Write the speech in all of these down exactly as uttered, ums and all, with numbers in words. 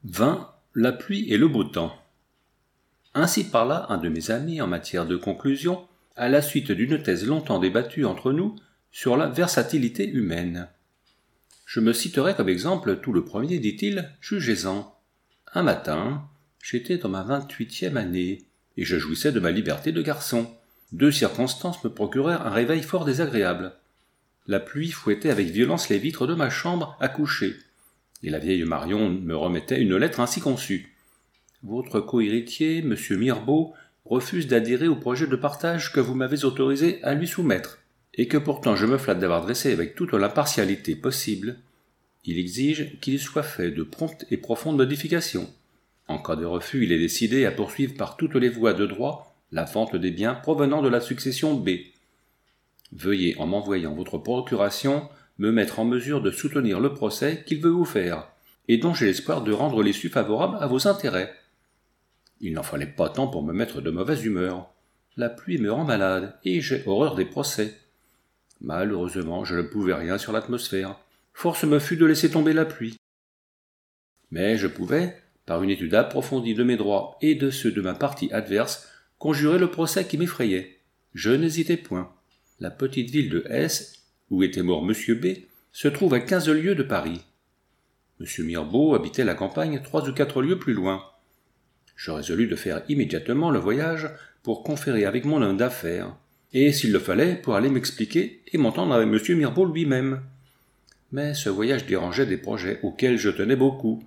Vint la pluie et le beau temps. Ainsi parla un de mes amis en matière de conclusion, à la suite d'une thèse longtemps débattue entre nous sur la versatilité humaine. Je me citerai comme exemple tout le premier, dit-il, jugez-en. Un matin, j'étais dans ma vingt-huitième année, et je jouissais de ma liberté de garçon. Deux circonstances me procurèrent un réveil fort désagréable. La pluie fouettait avec violence les vitres de ma chambre à coucher, et la vieille Marion me remettait une lettre ainsi conçue. Votre cohéritier, M. Mirbeau, refuse d'adhérer au projet de partage que vous m'avez autorisé à lui soumettre, et que pourtant je me flatte d'avoir dressé avec toute l'impartialité possible. Il exige qu'il soit fait de promptes et profondes modifications. En cas de refus, il est décidé à poursuivre par toutes les voies de droit la vente des biens provenant de la succession B. Veuillez, en m'envoyant votre procuration, me mettre en mesure de soutenir le procès qu'il veut vous faire, et dont j'ai l'espoir de rendre l'issue favorable à vos intérêts. Il n'en fallait pas tant pour me mettre de mauvaise humeur. La pluie me rend malade, et j'ai horreur des procès. Malheureusement, je ne pouvais rien sur l'atmosphère. Force me fut de laisser tomber la pluie. Mais je pouvais, par une étude approfondie de mes droits et de ceux de ma partie adverse, conjurer le procès qui m'effrayait. Je n'hésitais point. La petite ville de S, où était mort M. B, se trouve à quinze lieues de Paris. M. Mirbeau habitait la campagne trois ou quatre lieues plus loin. Je résolus de faire immédiatement le voyage pour conférer avec mon homme d'affaires, et s'il le fallait, pour aller m'expliquer et m'entendre avec M. Mirbeau lui-même. Mais ce voyage dérangeait des projets auxquels je tenais beaucoup,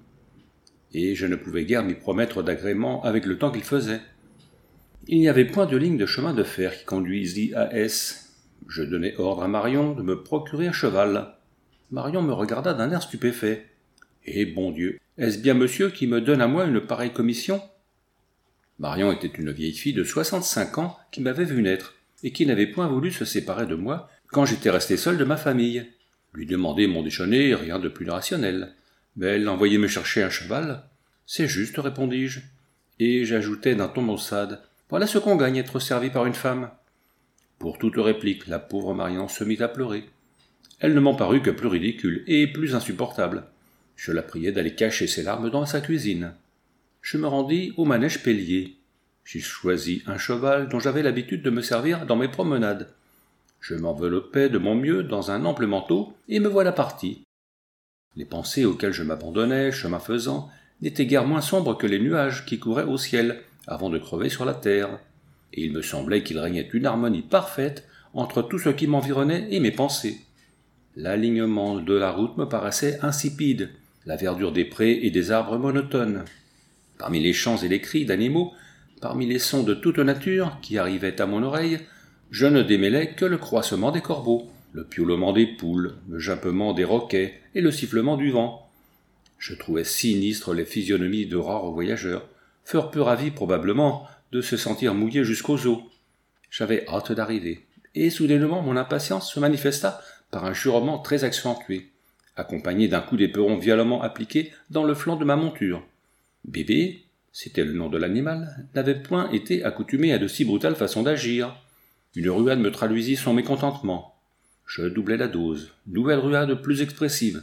et je ne pouvais guère m'y promettre d'agrément avec le temps qu'il faisait. Il n'y avait point de ligne de chemin de fer qui conduisit à S. Je donnai ordre à Marion de me procurer un cheval. Marion me regarda d'un air stupéfait. « Eh, bon Dieu, est-ce bien monsieur qui me donne à moi une pareille commission ?» Marion était une vieille fille de soixante-cinq ans qui m'avait vu naître, et qui n'avait point voulu se séparer de moi quand j'étais resté seul de ma famille. Lui demander mon déjeuner, rien de plus rationnel. Mais elle l'envoyait me chercher un cheval. « C'est juste, répondis-je. » Et j'ajoutai d'un ton maussade. « Voilà ce qu'on gagne à être servi par une femme. » Pour toute réplique, la pauvre Marion se mit à pleurer. Elle ne m'en parut que plus ridicule et plus insupportable. Je la priai d'aller cacher ses larmes dans sa cuisine. Je me rendis au manège Pellier. J'y choisis un cheval dont j'avais l'habitude de me servir dans mes promenades. Je m'enveloppai de mon mieux dans un ample manteau et me voilà parti. Les pensées auxquelles je m'abandonnais, chemin faisant, n'étaient guère moins sombres que les nuages qui couraient au ciel avant de crever sur la terre. Et il me semblait qu'il régnait une harmonie parfaite entre tout ce qui m'environnait et mes pensées. L'alignement de la route me paraissait insipide, la verdure des prés et des arbres monotone. Parmi les chants et les cris d'animaux, parmi les sons de toute nature qui arrivaient à mon oreille, je ne démêlais que le croissement des corbeaux, le piaulement des poules, le jappement des roquets et le sifflement du vent. Je trouvais sinistres les physionomies de rares voyageurs, fort peu ravis probablement de se sentir mouillé jusqu'aux os. J'avais hâte d'arriver, et soudainement mon impatience se manifesta par un jurement très accentué, accompagné d'un coup d'éperon violemment appliqué dans le flanc de ma monture. Bébé, c'était le nom de l'animal, n'avait point été accoutumé à de si brutales façons d'agir. Une ruade me traduisit son mécontentement. Je doublai la dose, nouvelle ruade plus expressive.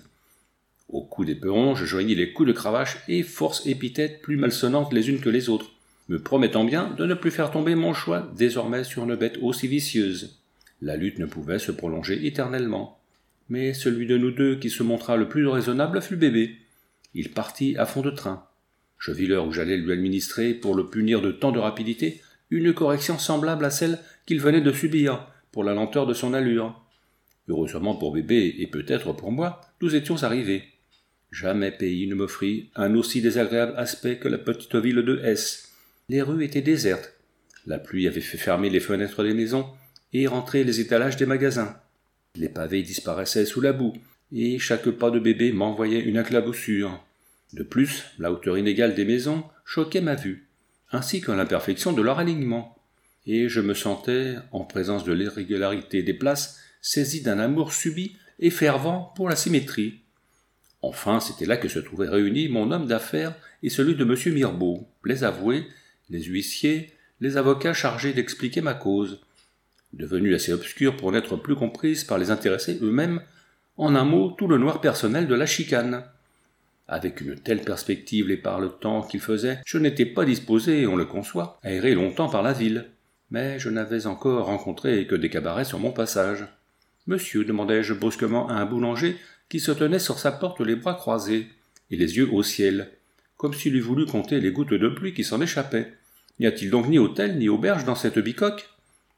Au coup d'éperon, je joignis les coups de cravache et force épithètes plus malsonnantes les unes que les autres, me promettant bien de ne plus faire tomber mon choix désormais sur une bête aussi vicieuse. La lutte ne pouvait se prolonger éternellement. Mais celui de nous deux qui se montra le plus raisonnable fut Bébé. Il partit à fond de train. Je vis l'heure où j'allais lui administrer, pour le punir de tant de rapidité, une correction semblable à celle qu'il venait de subir, pour la lenteur de son allure. Heureusement pour Bébé, et peut-être pour moi, nous étions arrivés. Jamais pays ne m'offrit un aussi désagréable aspect que la petite ville de S. Les rues étaient désertes. La pluie avait fait fermer les fenêtres des maisons et rentrer les étalages des magasins. Les pavés disparaissaient sous la boue, et chaque pas de Bébé m'envoyait une éclaboussure. De plus, la hauteur inégale des maisons choquait ma vue, ainsi que l'imperfection de leur alignement, et je me sentais, en présence de l'irrégularité des places, saisi d'un amour subit et fervent pour la symétrie. Enfin, c'était là que se trouvaient réunis mon homme d'affaires et celui de M. Mirbeau, les avoués, les huissiers, les avocats chargés d'expliquer ma cause, devenue assez obscure pour n'être plus comprise par les intéressés eux-mêmes, en un mot tout le noir personnel de la chicane. Avec une telle perspective et par le temps qu'il faisait, je n'étais pas disposé, on le conçoit, à errer longtemps par la ville. Mais je n'avais encore rencontré que des cabarets sur mon passage. « Monsieur, demandai-je brusquement à un boulanger qui se tenait sur sa porte les bras croisés et les yeux au ciel, comme s'il eût voulu compter les gouttes de pluie qui s'en échappaient. N'y a-t-il donc ni hôtel ni auberge dans cette bicoque ?»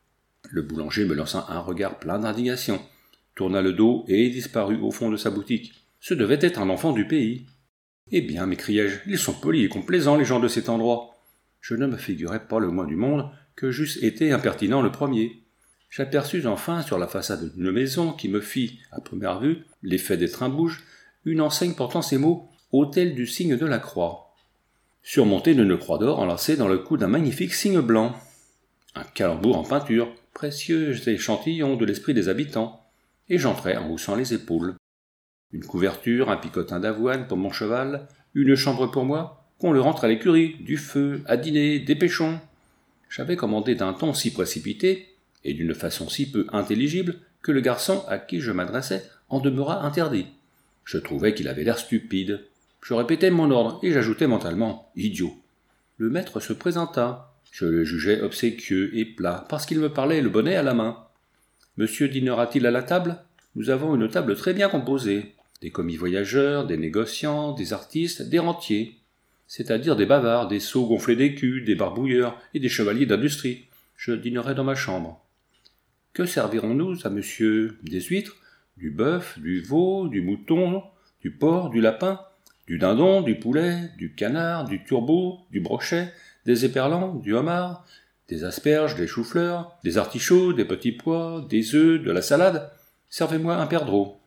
Le boulanger me lança un regard plein d'indignation, tourna le dos et disparut au fond de sa boutique. Ce devait être un enfant du pays. « Eh bien, m'écriai-je, ils sont polis et complaisants, les gens de cet endroit. » Je ne me figurais pas le moins du monde que j'eusse été impertinent le premier. J'aperçus enfin sur la façade d'une maison qui me fit, à première vue, l'effet d'être un bouge, une enseigne portant ces mots « Hôtel du signe de la croix », surmontée d'une croix d'or enlacée dans le cou d'un magnifique signe blanc. Un calembour en peinture, précieux échantillon de l'esprit des habitants, et j'entrai en haussant les épaules. Une couverture, un picotin d'avoine pour mon cheval, une chambre pour moi, qu'on le rentre à l'écurie, du feu, à dîner, des pêchons. J'avais commandé d'un ton si précipité, et d'une façon si peu intelligible, que le garçon à qui je m'adressais en demeura interdit. Je trouvais qu'il avait l'air stupide. Je répétais mon ordre, et j'ajoutais mentalement « idiot ». Le maître se présenta. Je le jugeais obséquieux et plat, parce qu'il me parlait le bonnet à la main. « Monsieur dînera-t-il à la table ? Nous avons une table très bien composée. Des commis voyageurs, des négociants, des artistes, des rentiers. C'est-à-dire des bavards, des sots gonflés d'écus, des barbouilleurs et des chevaliers d'industrie. Je dînerai dans ma chambre. Que servirons-nous à monsieur ? Des huîtres, du bœuf, du veau, du mouton, du porc, du lapin, du dindon, du poulet, du canard, du turbo, du brochet, des éperlans, du homard, des asperges, des choux-fleurs, des artichauts, des petits pois, des œufs, de la salade. Servez-moi un perdreau.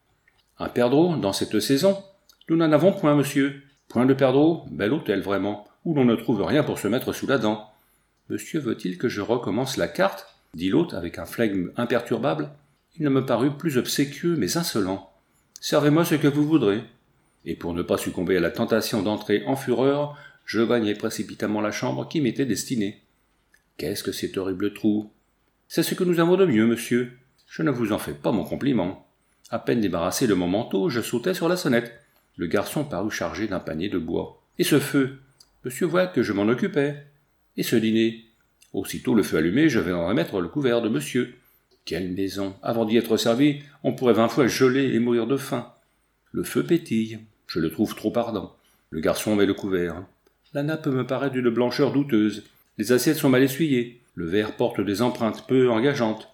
Un perdreau, dans cette saison ? Nous n'en avons point, monsieur. Point de perdreau, bel hôtel vraiment, où l'on ne trouve rien pour se mettre sous la dent. Monsieur veut-il que je recommence la carte ? Dit l'hôte avec un flegme imperturbable. Il ne me parut plus obséquieux, mais insolent. Servez-moi ce que vous voudrez. Et pour ne pas succomber à la tentation d'entrer en fureur, je gagnai précipitamment la chambre qui m'était destinée. Qu'est-ce que cet horrible trou ? C'est ce que nous avons de mieux, monsieur. Je ne vous en fais pas mon compliment. À peine débarrassé de mon manteau, je sautai sur la sonnette. Le garçon parut chargé d'un panier de bois. Et ce feu ? Monsieur voit que je m'en occupais. Et ce dîner ? Aussitôt le feu allumé, je vais en remettre le couvert de monsieur. Quelle maison ! Avant d'y être servi, on pourrait vingt fois geler et mourir de faim. Le feu pétille. Je le trouve trop ardent. Le garçon met le couvert. La nappe me paraît d'une blancheur douteuse. Les assiettes sont mal essuyées. Le verre porte des empreintes peu engageantes.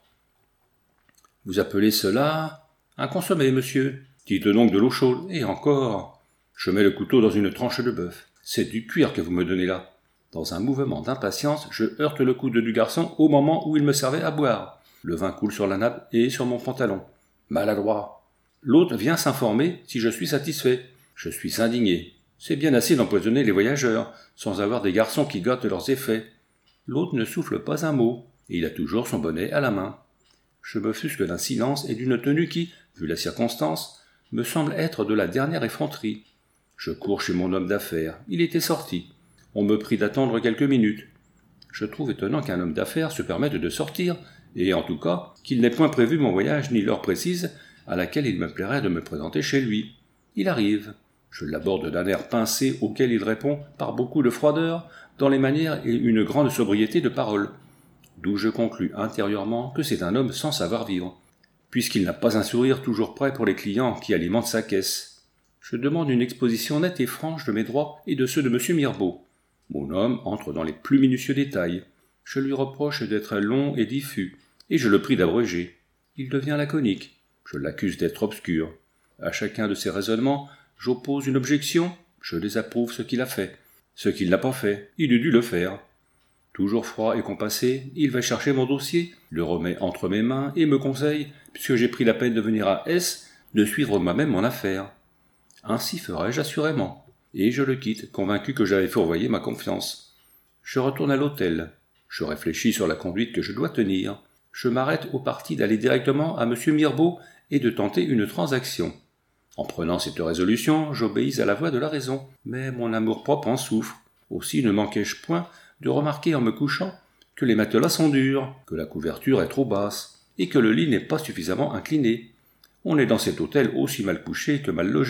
Vous appelez cela un consommé, monsieur ? Dites donc de l'eau chaude. Et encore. Je mets le couteau dans une tranche de bœuf. C'est du cuir que vous me donnez là. Dans un mouvement d'impatience, je heurte le coude du garçon au moment où il me servait à boire. Le vin coule sur la nappe et sur mon pantalon. Maladroit. L'hôte vient s'informer si je suis satisfait. Je suis indigné. C'est bien assez d'empoisonner les voyageurs, sans avoir des garçons qui gâtent leurs effets. L'hôte ne souffle pas un mot, et il a toujours son bonnet à la main. Je m'offusque d'un silence et d'une tenue qui, vu la circonstance, me semble être de la dernière effronterie. Je cours chez mon homme d'affaires. Il était sorti. On me prie d'attendre quelques minutes. Je trouve étonnant qu'un homme d'affaires se permette de sortir, et en tout cas, qu'il n'ait point prévu mon voyage ni l'heure précise à laquelle il me plairait de me présenter chez lui. Il arrive. Je l'aborde d'un air pincé auquel il répond par beaucoup de froideur, dans les manières et une grande sobriété de parole, d'où je conclus intérieurement que c'est un homme sans savoir-vivre, puisqu'il n'a pas un sourire toujours prêt pour les clients qui alimentent sa caisse. Je demande une exposition nette et franche de mes droits et de ceux de M. Mirbeau. Mon homme entre dans les plus minutieux détails. Je lui reproche d'être long et diffus, et je le prie d'abréger. Il devient laconique. Je l'accuse d'être obscur. À chacun de ses raisonnements, j'oppose une objection, je désapprouve ce qu'il a fait. Ce qu'il n'a pas fait, il eût dû le faire. Toujours froid et compassé, il va chercher mon dossier, le remet entre mes mains et me conseille, puisque j'ai pris la peine de venir à S, de suivre moi-même mon affaire. Ainsi ferai-je assurément. Et je le quitte, convaincu que j'avais fourvoyé ma confiance. Je retourne à l'hôtel. Je réfléchis sur la conduite que je dois tenir. Je m'arrête au parti d'aller directement à M. Mirbeau et de tenter une transaction. En prenant cette résolution, j'obéis à la voix de la raison, mais mon amour-propre en souffre. Aussi ne manquai-je point de remarquer en me couchant que les matelas sont durs, que la couverture est trop basse, et que le lit n'est pas suffisamment incliné. On est dans cet hôtel aussi mal couché que mal logé,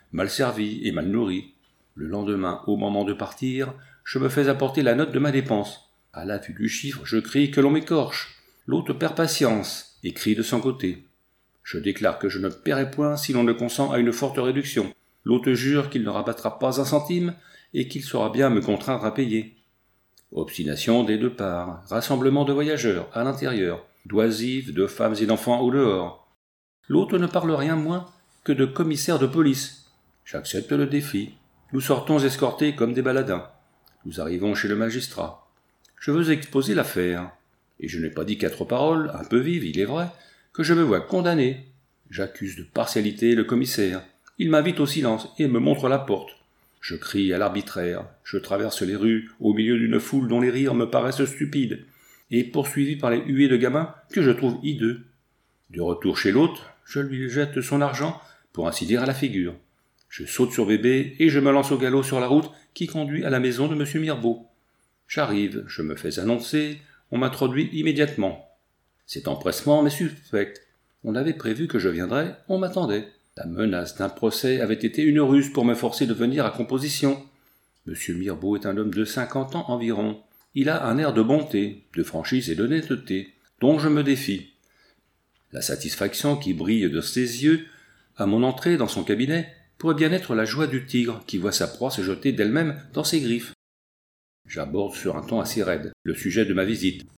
mal servi et mal nourri. Le lendemain, au moment de partir, je me fais apporter la note de ma dépense. À la vue du chiffre, je crie que l'on m'écorche. L'hôte perd patience et crie de son côté. Je déclare que je ne paierai point si l'on ne consent à une forte réduction. L'hôte jure qu'il ne rabattra pas un centime et qu'il saura bien me contraindre à payer. Obstination des deux parts, rassemblement de voyageurs à l'intérieur, d'oisives, de femmes et d'enfants au dehors. L'hôte ne parle rien moins que de commissaire de police. J'accepte le défi. Nous sortons escortés comme des baladins. Nous arrivons chez le magistrat. Je veux exposer l'affaire. Et je n'ai pas dit quatre paroles, un peu vives, il est vrai, que je me vois condamné. J'accuse de partialité le commissaire. Il m'invite au silence et me montre la porte. Je crie à l'arbitraire. Je traverse les rues au milieu d'une foule dont les rires me paraissent stupides, et poursuivi par les huées de gamins que je trouve hideux. De retour chez l'hôte, je lui jette son argent, pour ainsi dire, à la figure. Je saute sur bébé et je me lance au galop sur la route qui conduit à la maison de M. Mirbeau. J'arrive, je me fais annoncer, on m'introduit immédiatement. Cet empressement m'est suspect. On avait prévu que je viendrais, on m'attendait. La menace d'un procès avait été une ruse pour me forcer de venir à composition. M. Mirbeau est un homme de cinquante ans environ. Il a un air de bonté, de franchise et d'honnêteté, dont je me défie. La satisfaction qui brille de ses yeux, à mon entrée dans son cabinet, pourrait bien être la joie du tigre qui voit sa proie se jeter d'elle-même dans ses griffes. J'aborde sur un ton assez raide le sujet de ma visite.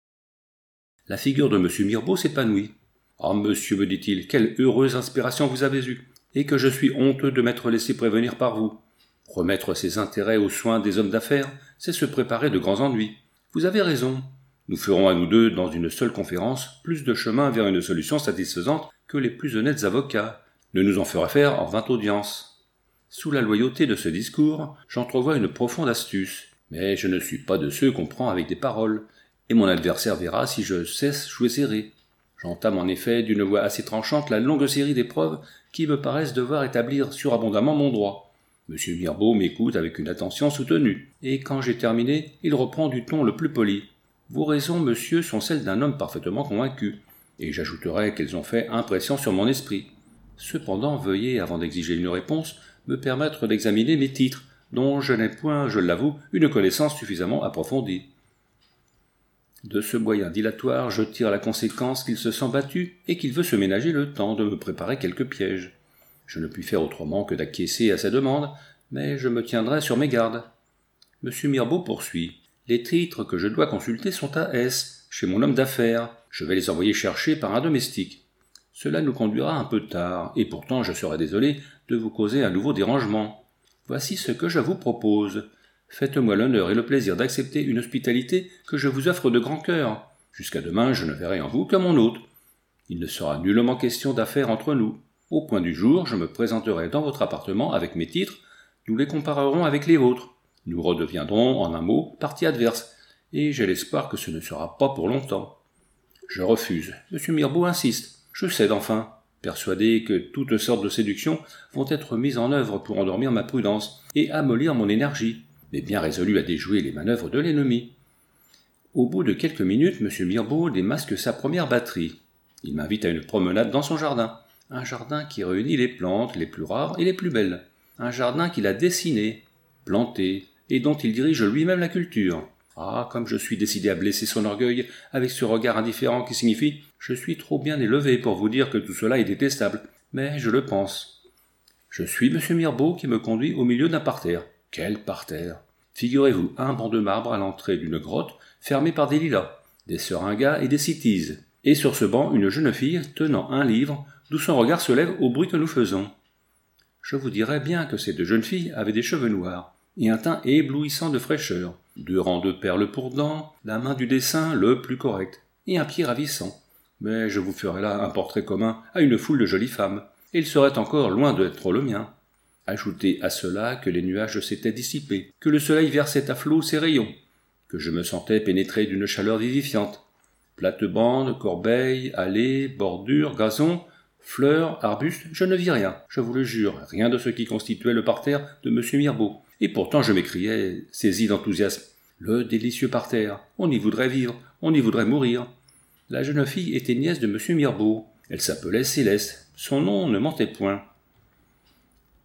La figure de M. Mirbeau s'épanouit. « Ah, monsieur, me dit-il, quelle heureuse inspiration vous avez eue, et que je suis honteux de m'être laissé prévenir par vous. Remettre ses intérêts aux soins des hommes d'affaires, c'est se préparer de grands ennuis. Vous avez raison. Nous ferons à nous deux, dans une seule conférence, plus de chemin vers une solution satisfaisante que les plus honnêtes avocats ne nous en feraient faire en vingt audiences. » Sous la loyauté de ce discours, j'entrevois une profonde astuce, mais je ne suis pas de ceux qu'on prend avec des paroles, et mon adversaire verra si je cesse jouer serré. J'entame en effet d'une voix assez tranchante la longue série d'épreuves qui me paraissent devoir établir surabondamment mon droit. M. Mirbeau m'écoute avec une attention soutenue, et quand j'ai terminé, il reprend du ton le plus poli. « Vos raisons, monsieur, sont celles d'un homme parfaitement convaincu, et j'ajouterai qu'elles ont fait impression sur mon esprit. Cependant, veuillez, avant d'exiger une réponse, me permettre d'examiner mes titres, dont je n'ai point, je l'avoue, une connaissance suffisamment approfondie. » De ce moyen dilatoire, je tire la conséquence qu'il se sent battu et qu'il veut se ménager le temps de me préparer quelques pièges. Je ne puis faire autrement que d'acquiescer à sa demande, mais je me tiendrai sur mes gardes. M. Mirbeau poursuit. « Les titres que je dois consulter sont à S, chez mon homme d'affaires. Je vais les envoyer chercher par un domestique. Cela nous conduira un peu tard, et pourtant je serai désolé de vous causer un nouveau dérangement. Voici ce que je vous propose. Faites-moi l'honneur et le plaisir d'accepter une hospitalité que je vous offre de grand cœur. Jusqu'à demain, je ne verrai en vous que mon hôte. Il ne sera nullement question d'affaires entre nous. Au point du jour, je me présenterai dans votre appartement avec mes titres. Nous les comparerons avec les vôtres. Nous redeviendrons, en un mot, partie adverse, et j'ai l'espoir que ce ne sera pas pour longtemps. » Je refuse. M. Mirbeau insiste. Je cède enfin, persuadé que toutes sortes de séductions vont être mises en œuvre pour endormir ma prudence et amollir mon énergie, mais bien résolu à déjouer les manœuvres de l'ennemi. Au bout de quelques minutes, M. Mirbeau démasque sa première batterie. Il m'invite à une promenade dans son jardin, un jardin qui réunit les plantes les plus rares et les plus belles, un jardin qu'il a dessiné, planté, et dont il dirige lui-même la culture. Ah, comme je suis décidé à blesser son orgueil avec ce regard indifférent qui signifie « Je suis trop bien élevé pour vous dire que tout cela est détestable, mais je le pense. » Je suis M. Mirbeau qui me conduit au milieu d'un parterre. Quel parterre! Figurez-vous un banc de marbre à l'entrée d'une grotte fermée par des lilas, des seringas et des cytises, et sur ce banc une jeune fille tenant un livre d'où son regard se lève au bruit que nous faisons. Je vous dirais bien que cette jeune fille avait des cheveux noirs et un teint éblouissant de fraîcheur, deux rangs de perles pour dents, la main du dessin le plus correct, et un pied ravissant. Mais je vous ferai là un portrait commun à une foule de jolies femmes, et il serait encore loin d'être le mien. Ajoutez à cela que les nuages s'étaient dissipés, que le soleil versait à flots ses rayons, que je me sentais pénétré d'une chaleur vivifiante. Plates-bandes, corbeilles, allées, bordures, gazons, fleurs, arbustes, je ne vis rien, je vous le jure, rien de ce qui constituait le parterre de M. Mirbeau. Et pourtant je m'écriais, saisi d'enthousiasme, « Le délicieux parterre, on y voudrait vivre, on y voudrait mourir. » La jeune fille était nièce de M. Mirbeau. Elle s'appelait Céleste, son nom ne mentait point.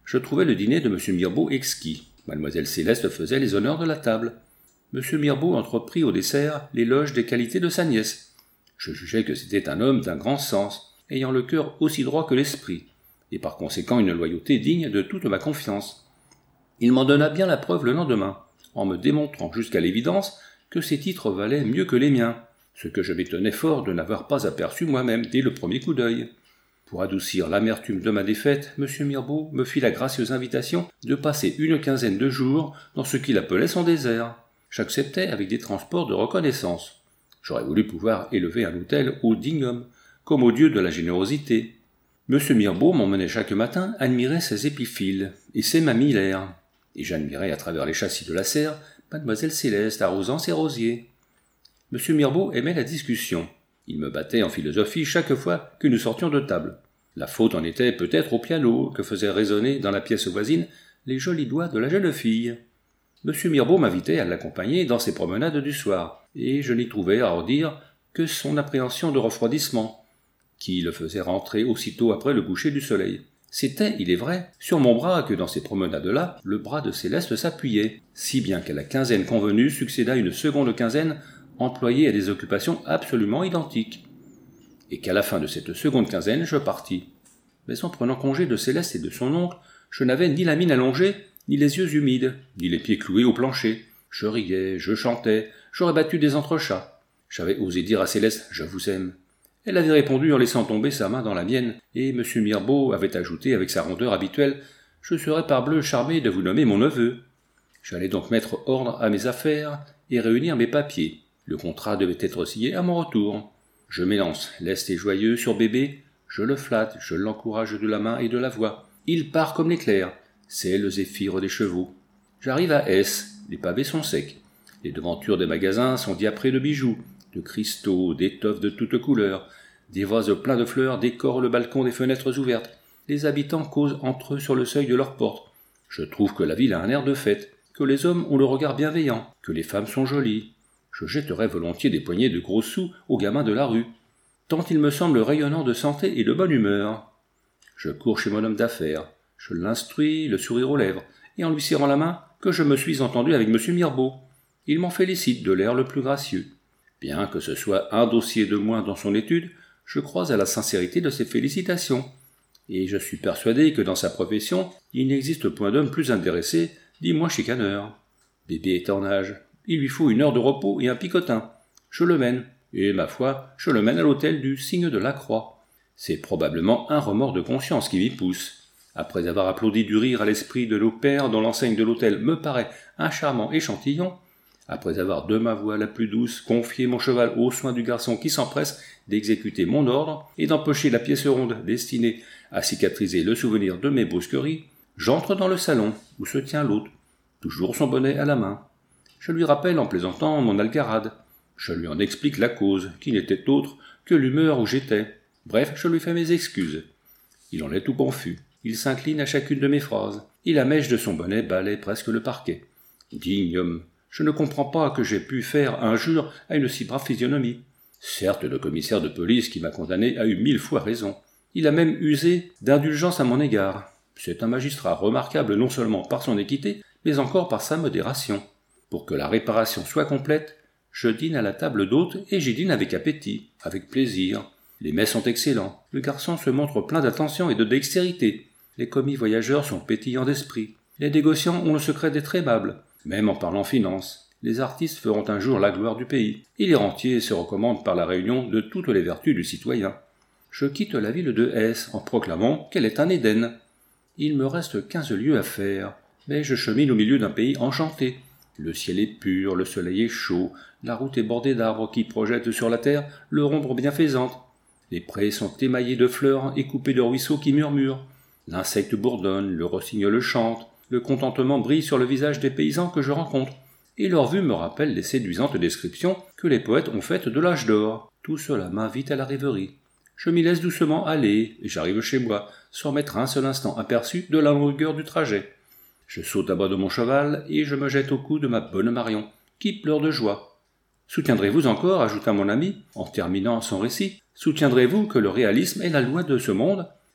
Je trouvais le dîner de M. Mirbeau exquis. Mademoiselle Céleste faisait les honneurs de la table. M. Mirbeau entreprit au dessert l'éloge des qualités de sa nièce. Je jugeais que c'était un homme d'un grand sens, ayant le cœur aussi droit que l'esprit, et par conséquent une loyauté digne de toute ma confiance. Il m'en donna bien la preuve le lendemain, en me démontrant jusqu'à l'évidence que ses titres valaient mieux que les miens, ce que je m'étonnais fort de n'avoir pas aperçu moi-même dès le premier coup d'œil. Pour adoucir l'amertume de ma défaite, M. Mirbeau me fit la gracieuse invitation de passer une quinzaine de jours dans ce qu'il appelait son désert. J'acceptais avec des transports de reconnaissance. J'aurais voulu pouvoir élever un autel au digne homme, comme au dieu de la générosité. M. Mirbeau m'emmenait chaque matin admirer ses épiphyles et ses mammillaires, et j'admirais à travers les châssis de la serre Mademoiselle Céleste arrosant ses rosiers. M. Mirbeau aimait la discussion. Il me battait en philosophie chaque fois que nous sortions de table. La faute en était peut-être au piano que faisaient résonner dans la pièce voisine les jolis doigts de la jeune fille. M. Mirbeau m'invitait à l'accompagner dans ses promenades du soir, et je n'y trouvais à redire que son appréhension de refroidissement, qui le faisait rentrer aussitôt après le coucher du soleil. C'était, il est vrai, sur mon bras que dans ces promenades-là, le bras de Céleste s'appuyait, si bien qu'à la quinzaine convenue succéda une seconde quinzaine employée à des occupations absolument identiques, et qu'à la fin de cette seconde quinzaine je partis. Mais en prenant congé de Céleste et de son oncle, je n'avais ni la mine allongée, ni les yeux humides, ni les pieds cloués au plancher. Je riais, je chantais, j'aurais battu des entrechats. J'avais osé dire à Céleste « Je vous aime ». Elle avait répondu en laissant tomber sa main dans la mienne, et M. Mirbeau avait ajouté avec sa rondeur habituelle « Je serais parbleu charmé de vous nommer mon neveu ». J'allais donc mettre ordre à mes affaires et réunir mes papiers. Le contrat devait être signé à mon retour. Je m'élance, leste et joyeux, sur bébé, je le flatte, je l'encourage de la main et de la voix. Il part comme l'éclair, c'est le zéphyr des chevaux. J'arrive à S, les pavés sont secs. Les devantures des magasins sont diaprées de bijoux, de cristaux, d'étoffes de toutes couleurs. Des vases pleins de fleurs décorent le balcon des fenêtres ouvertes. Les habitants causent entre eux sur le seuil de leurs portes. Je trouve que la ville a un air de fête, que les hommes ont le regard bienveillant, que les femmes sont jolies. Je jetterais volontiers des poignées de gros sous aux gamins de la rue, tant il me semble rayonnant de santé et de bonne humeur. Je cours chez mon homme d'affaires, je l'instruis, le sourire aux lèvres, et en lui serrant la main, que je me suis entendu avec M. Mirbeau. Il m'en félicite de l'air le plus gracieux. Bien que ce soit un dossier de moins dans son étude, je crois à la sincérité de ses félicitations, et je suis persuadé que dans sa profession, il n'existe point d'homme plus intéressé, dit moins chicaneur. Bébé est en âge. Il lui faut une heure de repos et un picotin. Je le mène, et ma foi, je le mène à l'hôtel du Signe de la Croix. C'est probablement un remords de conscience qui m'y pousse. Après avoir applaudi du rire à l'esprit de nos pères dont l'enseigne de l'hôtel me paraît un charmant échantillon, après avoir de ma voix la plus douce confié mon cheval aux soins du garçon qui s'empresse d'exécuter mon ordre et d'empocher la pièce ronde destinée à cicatriser le souvenir de mes brusqueries, j'entre dans le salon où se tient l'hôte, toujours son bonnet à la main. Je lui rappelle en plaisantant mon algarade. Je lui en explique la cause, qui n'était autre que l'humeur où j'étais. Bref, je lui fais mes excuses. Il en est tout confus. Il s'incline à chacune de mes phrases, et la mèche de son bonnet balaie presque le parquet. Digne homme, je ne comprends pas que j'ai pu faire injure à une si brave physionomie. Certes, le commissaire de police qui m'a condamné a eu mille fois raison. Il a même usé d'indulgence à mon égard. C'est un magistrat remarquable non seulement par son équité, mais encore par sa modération. Pour que la réparation soit complète, je dîne à la table d'hôte et j'y dîne avec appétit, avec plaisir. Les mets sont excellents, le garçon se montre plein d'attention et de dextérité. Les commis voyageurs sont pétillants d'esprit. Les négociants ont le secret d'être aimables, même en parlant finance. Les artistes feront un jour la gloire du pays, et les rentiers se recommandent par la réunion de toutes les vertus du citoyen. Je quitte la ville de S en proclamant qu'elle est un Éden. Il me reste quinze lieues à faire, mais je chemine au milieu d'un pays enchanté. Le ciel est pur, le soleil est chaud, la route est bordée d'arbres qui projettent sur la terre leur ombre bienfaisante. Les prés sont émaillés de fleurs et coupés de ruisseaux qui murmurent. L'insecte bourdonne, le rossignol chante, le contentement brille sur le visage des paysans que je rencontre, et leur vue me rappelle les séduisantes descriptions que les poètes ont faites de l'âge d'or. Tout cela m'invite à la rêverie. Je m'y laisse doucement aller, et j'arrive chez moi, sans m'être un seul instant aperçu de la longueur du trajet. Je saute à bas de mon cheval, et je me jette au cou de ma bonne Marion, qui pleure de joie. Soutiendrez-vous encore, ajouta mon ami, en terminant son récit, soutiendrez-vous que le réalisme est la loi de ce monde,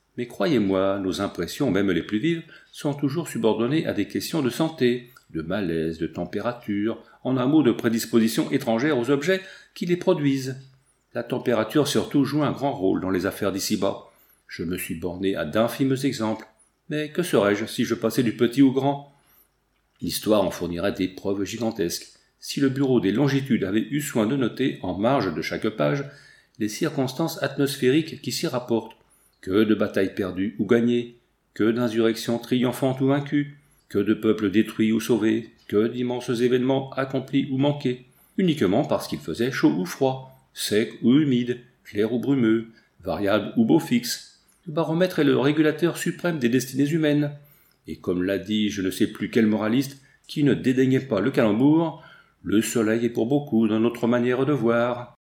Mais croyez-moi, nos impressions, même les plus vives, sont toujours subordonnées à des questions de santé, de malaise, de température, en un mot de prédisposition étrangère aux objets qui les produisent. La température surtout joue un grand rôle dans les affaires d'ici-bas. Je me suis borné à d'infimes exemples. Mais que serais-je si je passais du petit au grand ? L'histoire en fournirait des preuves gigantesques. Si le bureau des longitudes avait eu soin de noter, en marge de chaque page, les circonstances atmosphériques qui s'y rapportent, que de batailles perdues ou gagnées, que d'insurrections triomphantes ou vaincues, que de peuples détruits ou sauvés, que d'immenses événements accomplis ou manqués, uniquement parce qu'il faisait chaud ou froid, sec ou humide, clair ou brumeux, variable ou beau fixe. Le baromètre est le régulateur suprême des destinées humaines. Et comme l'a dit je ne sais plus quel moraliste, qui ne dédaignait pas le calembour, le soleil est pour beaucoup dans notre manière de voir.